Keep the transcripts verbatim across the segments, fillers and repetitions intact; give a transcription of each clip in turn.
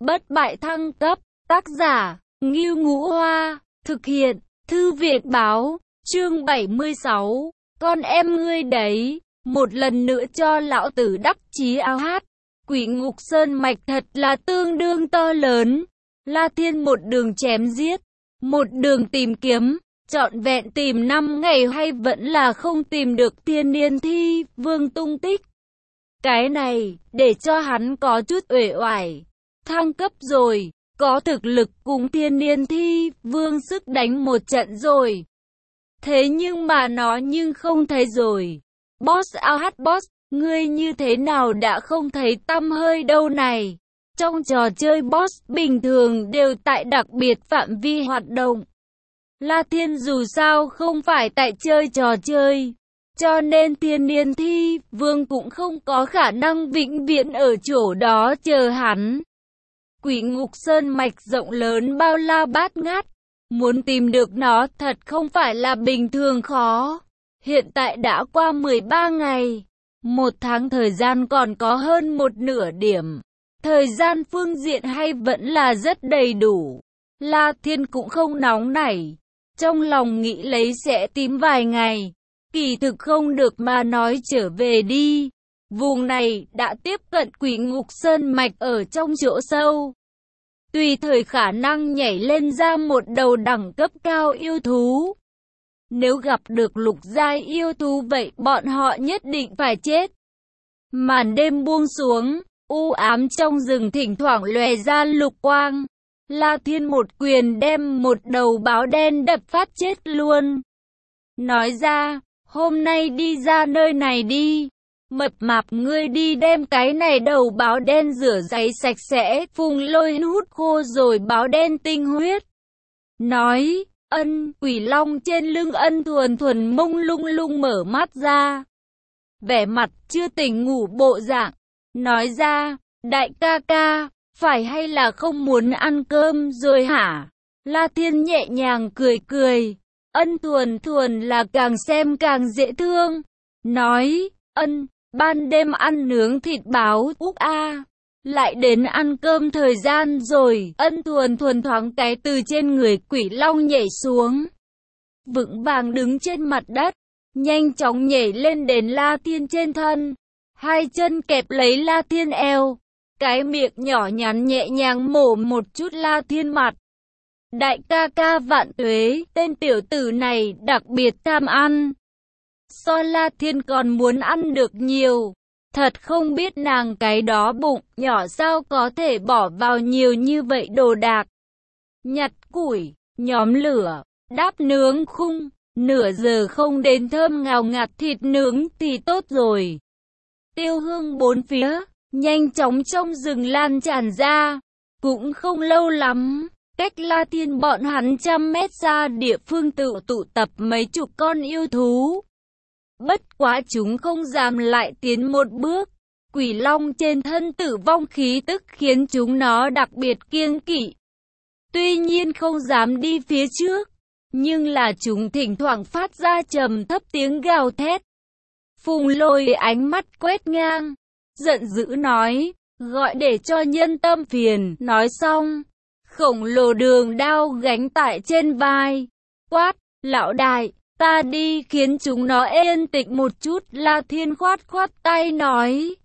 bất bại thăng cấp, tác giả, Ngưu Ngũ Hoa, thực hiện, Thư viện Báo, chương bảy mươi sáu, con em ngươi đấy, một lần nữa cho lão tử đắc chí ao hát. Quỷ ngục sơn mạch thật là tương đương to lớn. La Thiên một đường chém giết, một đường tìm kiếm, trọn vẹn tìm năm ngày hay vẫn là không tìm được Thiên Niên Thi Vương tung tích. Cái này, để cho hắn có chút uể oải. Thăng cấp rồi, có thực lực cùng Thiên Niên Thi Vương sức đánh một trận rồi. Thế nhưng mà nó nhưng không thấy rồi. Boss ao hát boss, ngươi như thế nào đã không thấy tăm hơi đâu này. Trong trò chơi boss bình thường đều tại đặc biệt phạm vi hoạt động. La Thiên dù sao không phải tại chơi trò chơi, cho nên Thiên Niên Thi Vương cũng không có khả năng vĩnh viễn ở chỗ đó chờ hắn. Quỷ ngục sơn mạch rộng lớn bao la bát ngát, muốn tìm được nó thật không phải là bình thường khó. Hiện tại đã qua mười ba ngày, một tháng thời gian còn có hơn một nửa điểm. Thời gian phương diện hay vẫn là rất đầy đủ. La Thiên cũng không nóng nảy, trong lòng nghĩ lấy sẽ tìm vài ngày. Kỳ thực không được mà nói trở về đi. Vùng này đã tiếp cận quỷ ngục sơn mạch ở trong chỗ sâu. Tùy thời khả năng nhảy lên ra một đầu đẳng cấp cao yêu thú. Nếu gặp được lục giai yêu thú vậy bọn họ nhất định phải chết. Màn đêm buông xuống, u ám trong rừng thỉnh thoảng lóe ra lục quang. La Thiên một quyền đem một đầu báo đen đập phát chết luôn. Nói ra, hôm nay đi ra nơi này đi. Mập mạp ngươi đi đem cái này đầu báo đen rửa giấy sạch sẽ. Phùng Lôi hút khô rồi báo đen tinh huyết. Nói, ân, quỷ long trên lưng ân thuần thuần mông lung lung mở mắt ra. Vẻ mặt chưa tỉnh ngủ bộ dạng. Nói ra, đại ca ca, phải hay là không muốn ăn cơm rồi hả? La Thiên nhẹ nhàng cười cười. Ân thuần thuần là càng xem càng dễ thương. Nói, ân, ban đêm ăn nướng thịt báo úc a. Lại đến ăn cơm thời gian rồi. Ân thuần thuần thoáng cái từ trên người quỷ long nhảy xuống. Vững vàng đứng trên mặt đất. Nhanh chóng nhảy lên đến La Thiên trên thân. Hai chân kẹp lấy La Thiên eo. Cái miệng nhỏ nhắn nhẹ nhàng mổ một chút La Thiên mặt. Đại ca ca vạn tuế, tên tiểu tử này đặc biệt tham ăn. So La Thiên còn muốn ăn được nhiều. Thật không biết nàng cái đó bụng nhỏ sao có thể bỏ vào nhiều như vậy đồ đạc. Nhặt củi, nhóm lửa, đáp nướng khung, nửa giờ không đến thơm ngào ngạt thịt nướng thì tốt rồi. Tiêu hương bốn phía, nhanh chóng trong rừng lan tràn ra. Cũng không lâu lắm, cách La Thiên bọn hắn trăm mét xa địa phương tự tụ tập mấy chục con yêu thú. Bất quá chúng không dám lại tiến một bước. Quỷ long trên thân tử vong khí tức khiến chúng nó đặc biệt kiêng kỵ. Tuy nhiên không dám đi phía trước, nhưng là chúng thỉnh thoảng phát ra trầm thấp tiếng gào thét. Phùng Lôi ánh mắt quét ngang, giận dữ nói, gọi để cho nhân tâm phiền. Nói xong, khổng lồ đường đao gánh tại trên vai, quát, lão đại, ta đi khiến chúng nó yên tĩnh một chút. La Thiên khoát khoát tay nói,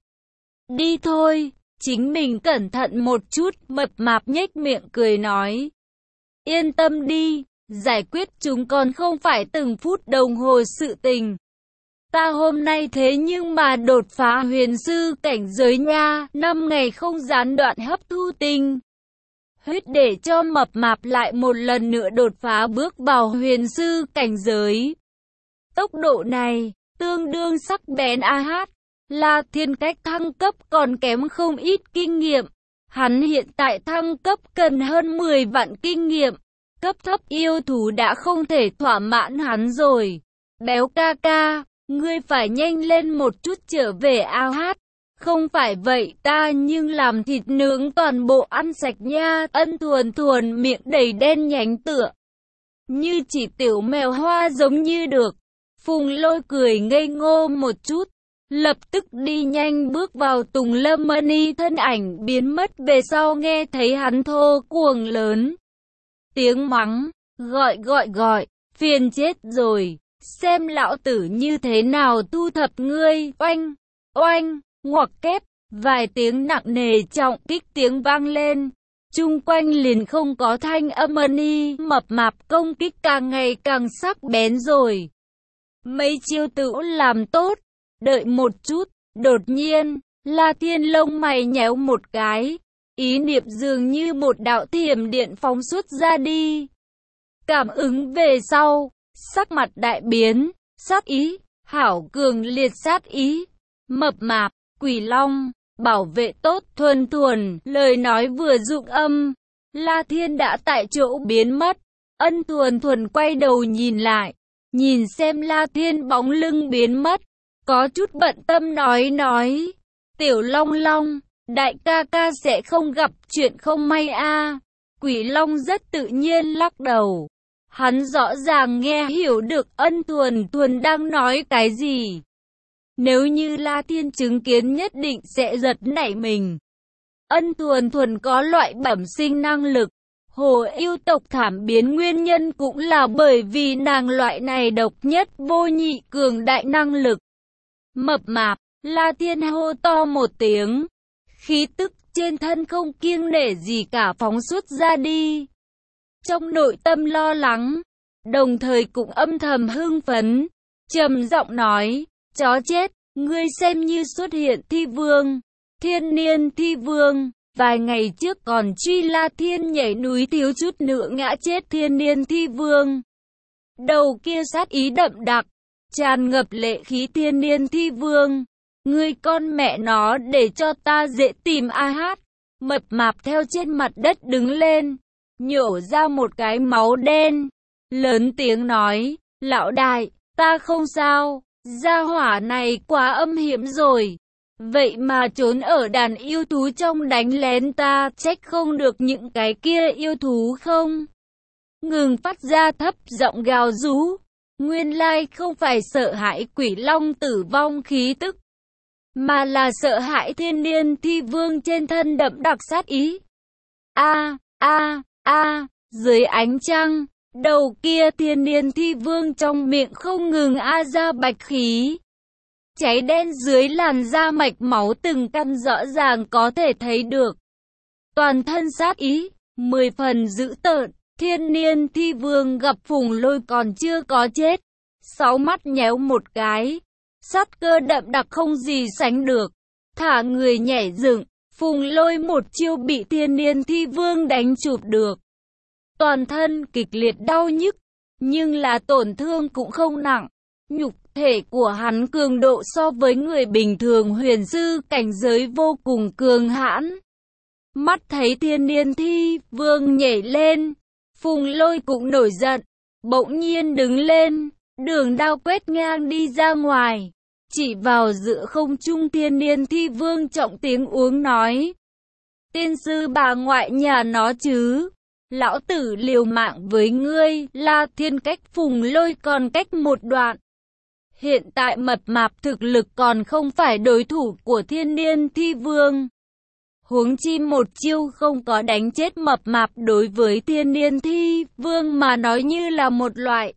đi thôi, chính mình cẩn thận một chút. Mập mạp nhếch miệng cười nói, yên tâm đi, giải quyết chúng còn không phải từng phút đồng hồ sự tình. Ta hôm nay thế nhưng mà đột phá huyền sư cảnh giới nha, năm ngày không gián đoạn hấp thu tinh huyết để cho mập mạp lại một lần nữa đột phá bước vào huyền sư cảnh giới. Tốc độ này, tương đương sắc bén a hát. La Thiên cách thăng cấp còn kém không ít kinh nghiệm. Hắn hiện tại thăng cấp cần hơn mười vạn kinh nghiệm. Cấp thấp yêu thú đã không thể thỏa mãn hắn rồi. Béo ca ca, ngươi phải nhanh lên một chút trở về ao hát. Không phải vậy ta nhưng làm thịt nướng toàn bộ ăn sạch nha. Ân thuần thuần miệng đầy đen nhánh tựa như chỉ tiểu mèo hoa giống như được. Phùng Lôi cười ngây ngô một chút. lập tức đi nhanh bước vào tùng lâm mani, thân ảnh biến mất về sau nghe thấy hắn thô cuồng lớn tiếng mắng, gọi gọi gọi, phiền chết rồi, xem lão tử như thế nào thu thập ngươi, oanh, oanh, ngoặc kép, vài tiếng nặng nề trọng kích tiếng vang lên, chung quanh liền không có thanh âm. Mani mập mạp công kích càng ngày càng sắc bén rồi. Mấy chiêu tử làm tốt, đợi một chút, đột nhiên, La Thiên lông mày nhéo một cái, ý niệm dường như một đạo thiểm điện phóng xuất ra đi. Cảm ứng về sau, sắc mặt đại biến, sát ý, hảo cường liệt sát ý, mập mạp, Quỷ Long, bảo vệ tốt thuần thuần, lời nói vừa dụng âm, La Thiên đã tại chỗ biến mất. Ân thuần thuần quay đầu nhìn lại, nhìn xem La Thiên bóng lưng biến mất, có chút bận tâm nói nói, Tiểu Long Long, đại ca ca sẽ không gặp chuyện không may a. À. Quỷ Long rất tự nhiên lắc đầu, hắn rõ ràng nghe hiểu được Ân thuần thuần đang nói cái gì. Nếu như La Thiên chứng kiến nhất định sẽ giật nảy mình. Ân thuần thuần có loại bẩm sinh năng lực. Hồ yêu tộc thảm biến nguyên nhân cũng là bởi vì nàng loại này độc nhất vô nhị cường đại năng lực. Mập mạp, La Thiên hô to một tiếng. Khí tức trên thân không kiêng nể gì cả phóng xuất ra đi. Trong nội tâm lo lắng, đồng thời cũng âm thầm hưng phấn, trầm giọng nói, chó chết, ngươi xem như xuất hiện thi vương, thiên niên thi vương. Vài ngày trước còn truy La Thiên nhảy núi thiếu chút nữa ngã chết thiên niên thi vương. Đầu kia sát ý đậm đặc, tràn ngập lệ khí thiên niên thi vương. Ngươi con mẹ nó để cho ta dễ tìm a hát. Mập mạp theo trên mặt đất đứng lên, nhổ ra một cái máu đen. Lớn tiếng nói, lão đại, ta không sao, gia hỏa này quá âm hiểm rồi. Vậy mà trốn ở đàn yêu thú trong đánh lén ta, trách không được những cái kia yêu thú không. Ngừng phát ra thấp giọng gào rú. Nguyên lai không phải sợ hãi Quỷ Long tử vong khí tức, mà là sợ hãi thiên niên thi vương trên thân đậm đặc sát ý. A, a, a, dưới ánh trăng, đầu kia thiên niên thi vương trong miệng không ngừng a ra bạch khí. Cháy đen dưới làn da mạch máu từng căn rõ ràng có thể thấy được. Toàn thân sát ý, mười phần dữ tợn, thiên niên thi vương gặp Phùng Lôi còn chưa có chết. Sáu mắt nhéo một cái, sát cơ đậm đặc không gì sánh được. Thả người nhảy dựng, Phùng Lôi một chiêu bị thiên niên thi vương đánh chụp được. Toàn thân kịch liệt đau nhức, nhưng là tổn thương cũng không nặng. Nhục thể của hắn cường độ so với người bình thường huyền sư cảnh giới vô cùng cường hãn. Mắt thấy thiên niên thi vương nhảy lên, Phùng Lôi cũng nổi giận, bỗng nhiên đứng lên, đường đao quét ngang đi ra ngoài, chỉ vào giữa không trung thiên niên thi vương trọng tiếng uống nói. Tiên sư bà ngoại nhà nó chứ, lão tử liều mạng với ngươi. La Thiên cách Phùng Lôi còn cách một đoạn. Hiện tại mập mạp thực lực còn không phải đối thủ của thiên niên thi vương. Huống chi một chiêu không có đánh chết mập mạp đối với thiên niên thi vương mà nói như là một loại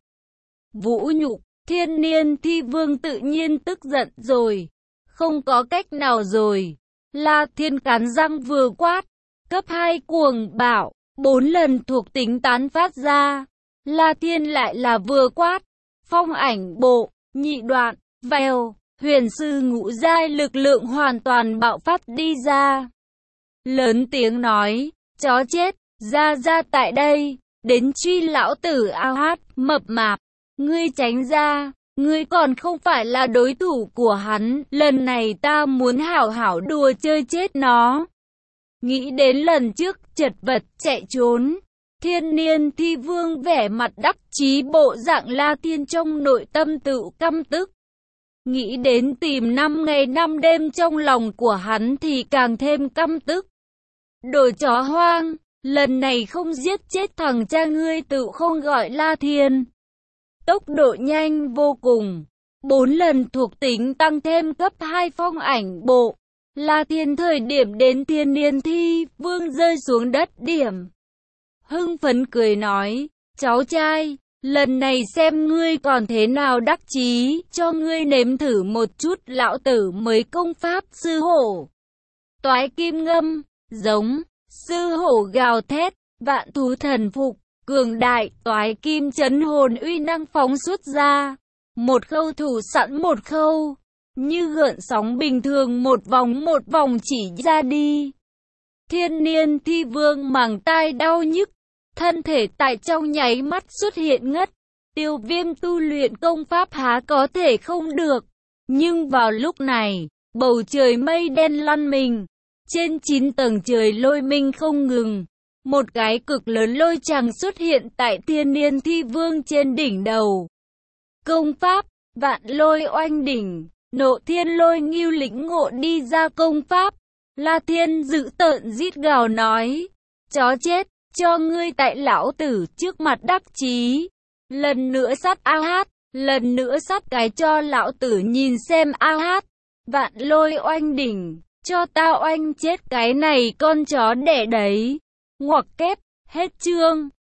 vũ nhục. Thiên niên thi vương tự nhiên tức giận rồi. Không có cách nào rồi. La Thiên cắn răng vừa quát. Cấp hai cuồng bạo. Bốn lần thuộc tính tán phát ra. La Thiên lại là vừa quát. Phong ảnh bộ. Nhị đoạn, vèo, huyền sư ngũ giai lực lượng hoàn toàn bạo phát đi ra. Lớn tiếng nói, chó chết, ra ra tại đây, đến truy lão tử a hát, mập mạp, ngươi tránh ra, ngươi còn không phải là đối thủ của hắn, lần này ta muốn hảo hảo đùa chơi chết nó. Nghĩ đến lần trước chật vật chạy trốn, thiên niên thi vương vẻ mặt đắc chí bộ dạng La Thiên trong nội tâm tự căm tức. Nghĩ đến tìm năm ngày năm đêm trong lòng của hắn thì càng thêm căm tức. Đồ chó hoang, lần này không giết chết thằng cha ngươi tự không gọi La Thiên. Tốc độ nhanh vô cùng, Bốn lần thuộc tính tăng thêm cấp hai phong ảnh bộ. La Thiên thời điểm đến Thiên Niên Thi Vương rơi xuống đất điểm. Hưng phấn cười nói, cháu trai, lần này xem ngươi còn thế nào đắc chí, cho ngươi nếm thử một chút lão tử mới công pháp sư hổ. Toái kim ngâm, giống, sư hổ gào thét, vạn thú thần phục, cường đại, toái kim chấn hồn uy năng phóng xuất ra. Một khâu thủ sẵn một khâu, như gợn sóng bình thường một vòng một vòng chỉ ra đi. Thiên Niên Thi Vương màng tai đau nhức, thân thể tại trong nháy mắt xuất hiện ngất. Tiêu Viêm tu luyện công pháp há có thể không được. Nhưng vào lúc này, bầu trời mây đen lăn mình. Trên chín tầng trời lôi minh không ngừng. Một cái cực lớn lôi tràng xuất hiện tại Thiên Niên Thi Vương trên đỉnh đầu. Công pháp, vạn lôi oanh đỉnh, nộ thiên lôi ngưu lĩnh ngộ đi ra công pháp. La Thiên dữ tợn rít gào nói, chó chết, cho ngươi tại lão tử trước mặt đắc chí. Lần nữa sát a hát, lần nữa sát cái cho lão tử nhìn xem a hát. Vạn lôi oanh đỉnh, cho tao oanh chết cái này con chó đẻ đấy. Ngoặc kép, hết chương.